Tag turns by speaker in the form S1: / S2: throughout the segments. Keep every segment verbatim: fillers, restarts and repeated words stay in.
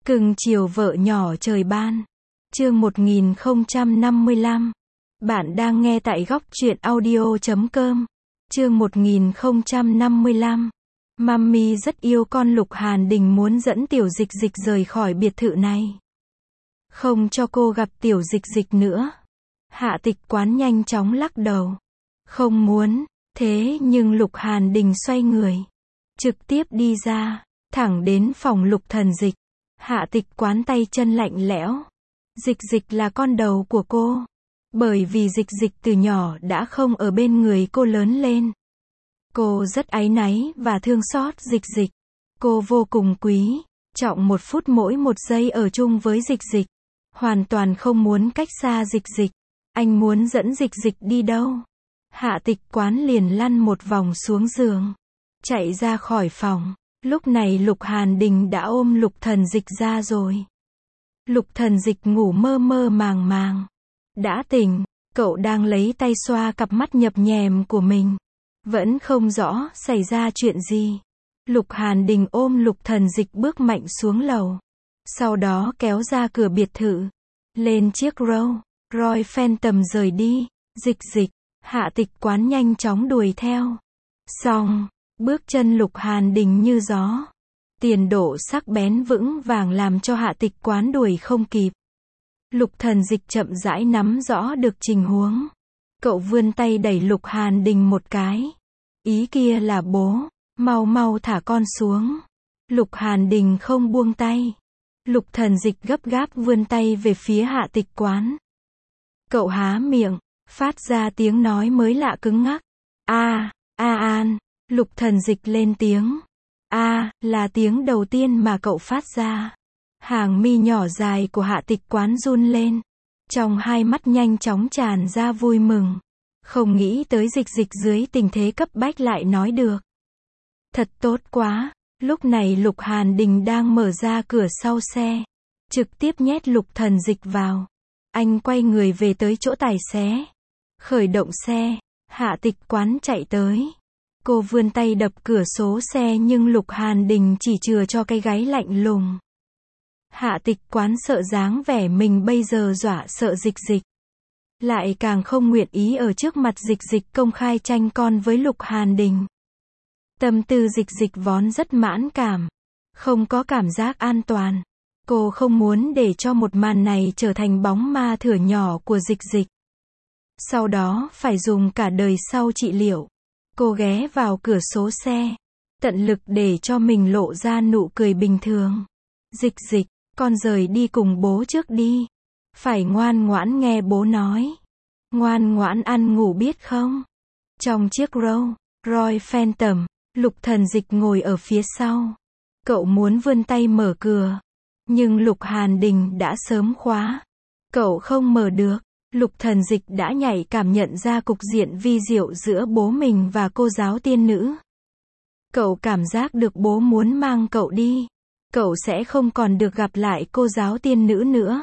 S1: Cưng chiều vợ nhỏ trời ban. Chương một nghìn không trăm năm mươi lăm. Bạn đang nghe tại góc truyện audio chấm com. Chương một nghìn không trăm năm mươi lăm. Mummy rất yêu con. Lục Hàn Đình muốn dẫn Tiểu Dịch Dịch rời khỏi biệt thự này. Không cho cô gặp Tiểu Dịch Dịch nữa. Hạ Tịch Quán nhanh chóng lắc đầu. Không muốn. Thế nhưng Lục Hàn Đình xoay người. Trực tiếp đi ra. Thẳng đến phòng Lục Thần Dịch. Hạ Tịch Quán tay chân lạnh lẽo. Dịch Dịch là con đầu của cô. Bởi vì Dịch Dịch từ nhỏ đã không ở bên người cô lớn lên. Cô rất áy náy và thương xót Dịch Dịch. Cô vô cùng quý trọng một phút mỗi một giây ở chung với Dịch Dịch. Hoàn toàn không muốn cách xa Dịch Dịch. Anh muốn dẫn Dịch Dịch đi đâu? Hạ Tịch Quán liền lăn một vòng xuống giường. Chạy ra khỏi phòng. Lúc này Lục Hàn Đình đã ôm Lục Thần Dịch ra rồi. Lục Thần Dịch ngủ mơ mơ màng màng. Đã tỉnh, cậu đang lấy tay xoa cặp mắt nhập nhèm của mình. Vẫn không rõ xảy ra chuyện gì. Lục Hàn Đình ôm Lục Thần Dịch bước mạnh xuống lầu. Sau đó kéo ra cửa biệt thự. Lên chiếc Rolls Royce Phantom rời đi. Dịch Dịch, Hạ Tịch Quán nhanh chóng đuổi theo. Xong. Bước chân Lục Hàn Đình như gió. Tiền độ sắc bén vững vàng làm cho Hạ Tịch Quán đuổi không kịp. Lục Thần Dịch chậm rãi nắm rõ được tình huống. Cậu vươn tay đẩy Lục Hàn Đình một cái. Ý kia là bố, mau mau thả con xuống. Lục Hàn Đình không buông tay. Lục Thần Dịch gấp gáp vươn tay về phía Hạ Tịch Quán. Cậu há miệng, phát ra tiếng nói mới lạ cứng ngắc. A, a an. Lục Thần Dịch lên tiếng. A, là tiếng đầu tiên mà cậu phát ra. Hàng mi nhỏ dài của Hạ Tịch Quán run lên. Trong hai mắt nhanh chóng tràn ra vui mừng. Không nghĩ tới Dịch Dịch dưới tình thế cấp bách lại nói được. Thật tốt quá. Lúc này Lục Hàn Đình đang mở ra cửa sau xe. Trực tiếp nhét Lục Thần Dịch vào. Anh quay người về tới chỗ tài xế. Khởi động xe. Hạ Tịch Quán chạy tới. Cô vươn tay đập cửa sổ xe nhưng Lục Hàn Đình chỉ chừa cho cái gáy lạnh lùng. Hạ Tịch Quán sợ dáng vẻ mình bây giờ dọa sợ Dịch Dịch. Lại càng không nguyện ý ở trước mặt Dịch Dịch công khai tranh con với Lục Hàn Đình. Tâm tư Dịch Dịch vốn rất mãn cảm. Không có cảm giác an toàn. Cô không muốn để cho một màn này trở thành bóng ma thửa nhỏ của Dịch Dịch. Sau đó phải dùng cả đời sau trị liệu. Cô ghé vào cửa sổ xe. Tận lực để cho mình lộ ra nụ cười bình thường. Dịch Dịch, con rời đi cùng bố trước đi. Phải ngoan ngoãn nghe bố nói. Ngoan ngoãn ăn ngủ biết không? Trong chiếc Rolls Royce Phantom, Lục Thần Dịch ngồi ở phía sau. Cậu muốn vươn tay mở cửa. Nhưng Lục Hàn Đình đã sớm khóa. Cậu không mở được. Lục Thần Dịch đã nhạy cảm nhận ra cục diện vi diệu giữa bố mình và cô giáo tiên nữ. Cậu cảm giác được bố muốn mang cậu đi. Cậu sẽ không còn được gặp lại cô giáo tiên nữ nữa.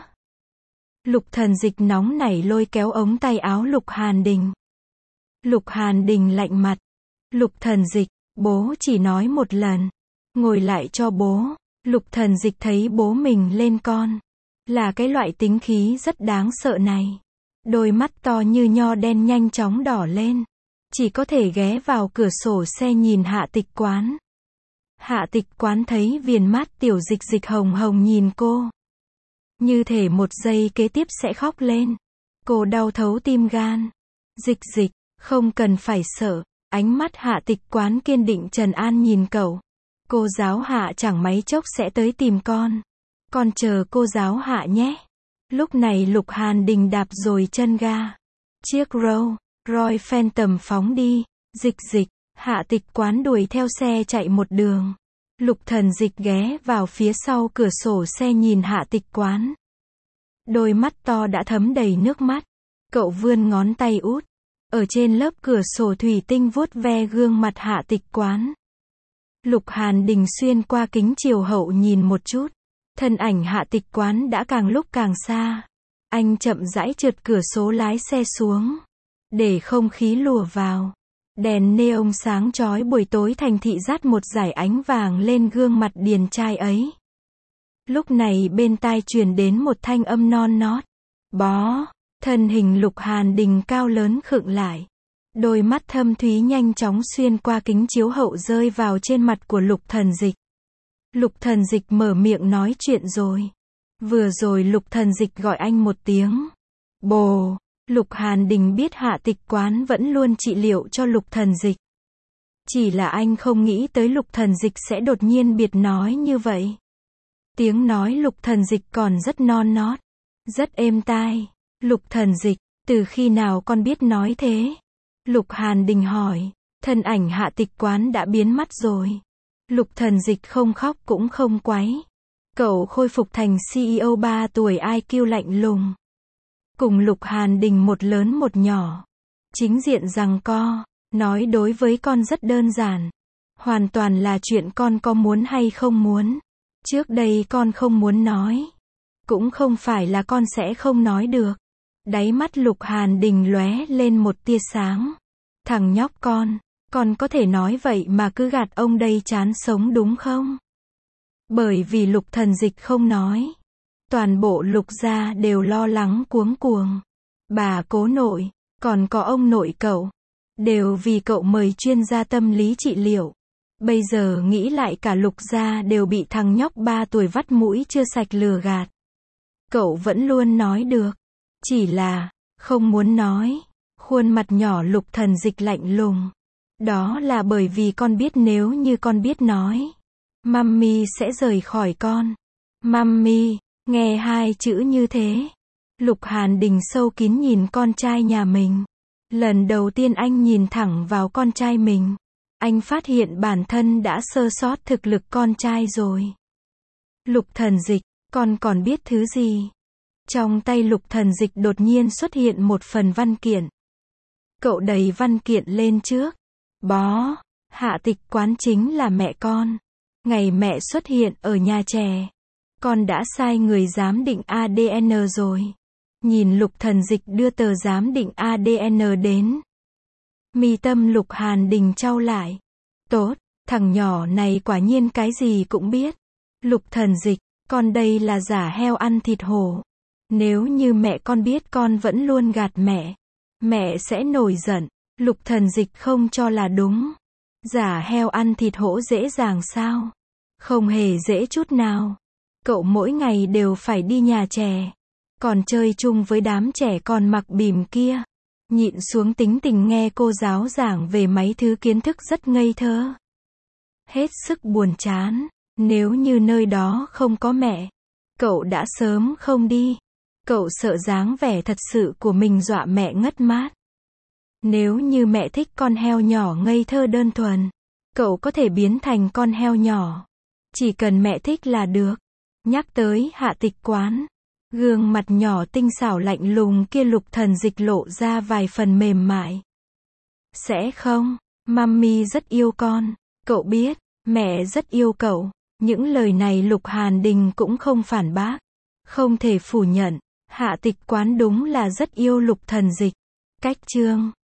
S1: Lục Thần Dịch nóng nảy lôi kéo ống tay áo Lục Hàn Đình. Lục Hàn Đình lạnh mặt. Lục Thần Dịch, bố chỉ nói một lần. Ngồi lại cho bố. Lục Thần Dịch thấy bố mình lên con. Là cái loại tính khí rất đáng sợ này. Đôi mắt to như nho đen nhanh chóng đỏ lên. Chỉ có thể ghé vào cửa sổ xe nhìn Hạ Tịch Quán. Hạ Tịch Quán thấy viền mắt Tiểu Dịch Dịch hồng hồng nhìn cô. Như thể một giây kế tiếp sẽ khóc lên. Cô đau thấu tim gan. Dịch Dịch, không cần phải sợ. Ánh mắt Hạ Tịch Quán kiên định trấn an nhìn cậu. Cô giáo Hạ chẳng mấy chốc sẽ tới tìm con. Con chờ cô giáo Hạ nhé. Lúc này Lục Hàn Đình đạp rồi chân ga. Chiếc Rolls Royce Phantom phóng đi. Dịch Dịch, Hạ Tịch Quán đuổi theo xe chạy một đường. Lục Thần Dịch ghé vào phía sau cửa sổ xe nhìn Hạ Tịch Quán. Đôi mắt to đã thấm đầy nước mắt. Cậu vươn ngón tay út. Ở trên lớp cửa sổ thủy tinh vuốt ve gương mặt Hạ Tịch Quán. Lục Hàn Đình xuyên qua kính chiều hậu nhìn một chút. Thân ảnh Hạ Tịch Quán đã càng lúc càng xa. Anh chậm rãi trượt cửa sổ lái xe xuống. Để không khí lùa vào. Đèn neon sáng chói buổi tối thành thị dắt một dải ánh vàng lên gương mặt điển trai ấy. Lúc này bên tai truyền đến một thanh âm non nót. Bó, thân hình Lục Hàn Đình cao lớn khựng lại. Đôi mắt thâm thúy nhanh chóng xuyên qua kính chiếu hậu rơi vào trên mặt của Lục Thần Dịch. Lục Thần Dịch mở miệng nói chuyện rồi. Vừa rồi Lục Thần Dịch gọi anh một tiếng. Bồ, Lục Hàn Đình biết Hạ Tịch Quán vẫn luôn trị liệu cho Lục Thần Dịch. Chỉ là anh không nghĩ tới Lục Thần Dịch sẽ đột nhiên biệt nói như vậy. Tiếng nói Lục Thần Dịch còn rất non nót, rất êm tai. Lục Thần Dịch, từ khi nào con biết nói thế? Lục Hàn Đình hỏi. Thân ảnh Hạ Tịch Quán đã biến mất rồi. Lục Thần Dịch không khóc cũng không quái. Cậu khôi phục thành xê e ô ba tuổi i kiu lạnh lùng. Cùng Lục Hàn Đình một lớn một nhỏ. Chính diện giằng co. Nói đối với con rất đơn giản. Hoàn toàn là chuyện con có muốn hay không muốn. Trước đây con không muốn nói. Cũng không phải là con sẽ không nói được. Đáy mắt Lục Hàn Đình lóe lên một tia sáng. Thằng nhóc con, con có thể nói vậy mà cứ gạt ông đây chán sống đúng không? Bởi vì Lục Thần Dịch không nói. Toàn bộ Lục gia đều lo lắng cuống cuồng. Bà cố nội, còn có ông nội cậu. Đều vì cậu mời chuyên gia tâm lý trị liệu. Bây giờ nghĩ lại cả Lục gia đều bị thằng nhóc ba tuổi vắt mũi chưa sạch lừa gạt. Cậu vẫn luôn nói được. Chỉ là, không muốn nói. Khuôn mặt nhỏ Lục Thần Dịch lạnh lùng. Đó là bởi vì con biết nếu như con biết nói. Mummy sẽ rời khỏi con. Mummy, nghe hai chữ như thế. Lục Hàn Đình sâu kín nhìn con trai nhà mình. Lần đầu tiên anh nhìn thẳng vào con trai mình. Anh phát hiện bản thân đã sơ sót thực lực con trai rồi. Lục Thần Dịch, con còn biết thứ gì? Trong tay Lục Thần Dịch đột nhiên xuất hiện một phần văn kiện. Cậu đẩy văn kiện lên trước. Bó, Hạ Tịch Quán chính là mẹ con. Ngày mẹ xuất hiện ở nhà trẻ. Con đã sai người giám định a đê en rồi. Nhìn Lục Thần Dịch đưa tờ giám định a đê en đến. Mi tâm Lục Hàn Đình chau lại. Tốt, thằng nhỏ này quả nhiên cái gì cũng biết. Lục Thần Dịch, con đây là giả heo ăn thịt hổ. Nếu như mẹ con biết con vẫn luôn gạt mẹ, mẹ sẽ nổi giận. Lục Thần Dịch không cho là đúng. Giả heo ăn thịt hổ dễ dàng sao? Không hề dễ chút nào. Cậu mỗi ngày đều phải đi nhà trẻ. Còn chơi chung với đám trẻ con mặc bìm kia. Nhịn xuống tính tình nghe cô giáo giảng về mấy thứ kiến thức rất ngây thơ. Hết sức buồn chán. Nếu như nơi đó không có mẹ, cậu đã sớm không đi. Cậu sợ dáng vẻ thật sự của mình dọa mẹ ngất mát. Nếu như mẹ thích con heo nhỏ ngây thơ đơn thuần, cậu có thể biến thành con heo nhỏ. Chỉ cần mẹ thích là được. Nhắc tới Hạ Tịch Quán, gương mặt nhỏ tinh xảo lạnh lùng kia Lục Thần Dịch lộ ra vài phần mềm mại. Sẽ không, Mummy rất yêu con. Cậu biết, mẹ rất yêu cậu. Những lời này Lục Hàn Đình cũng không phản bác. Không thể phủ nhận, Hạ Tịch Quán đúng là rất yêu Lục Thần Dịch. Cách chương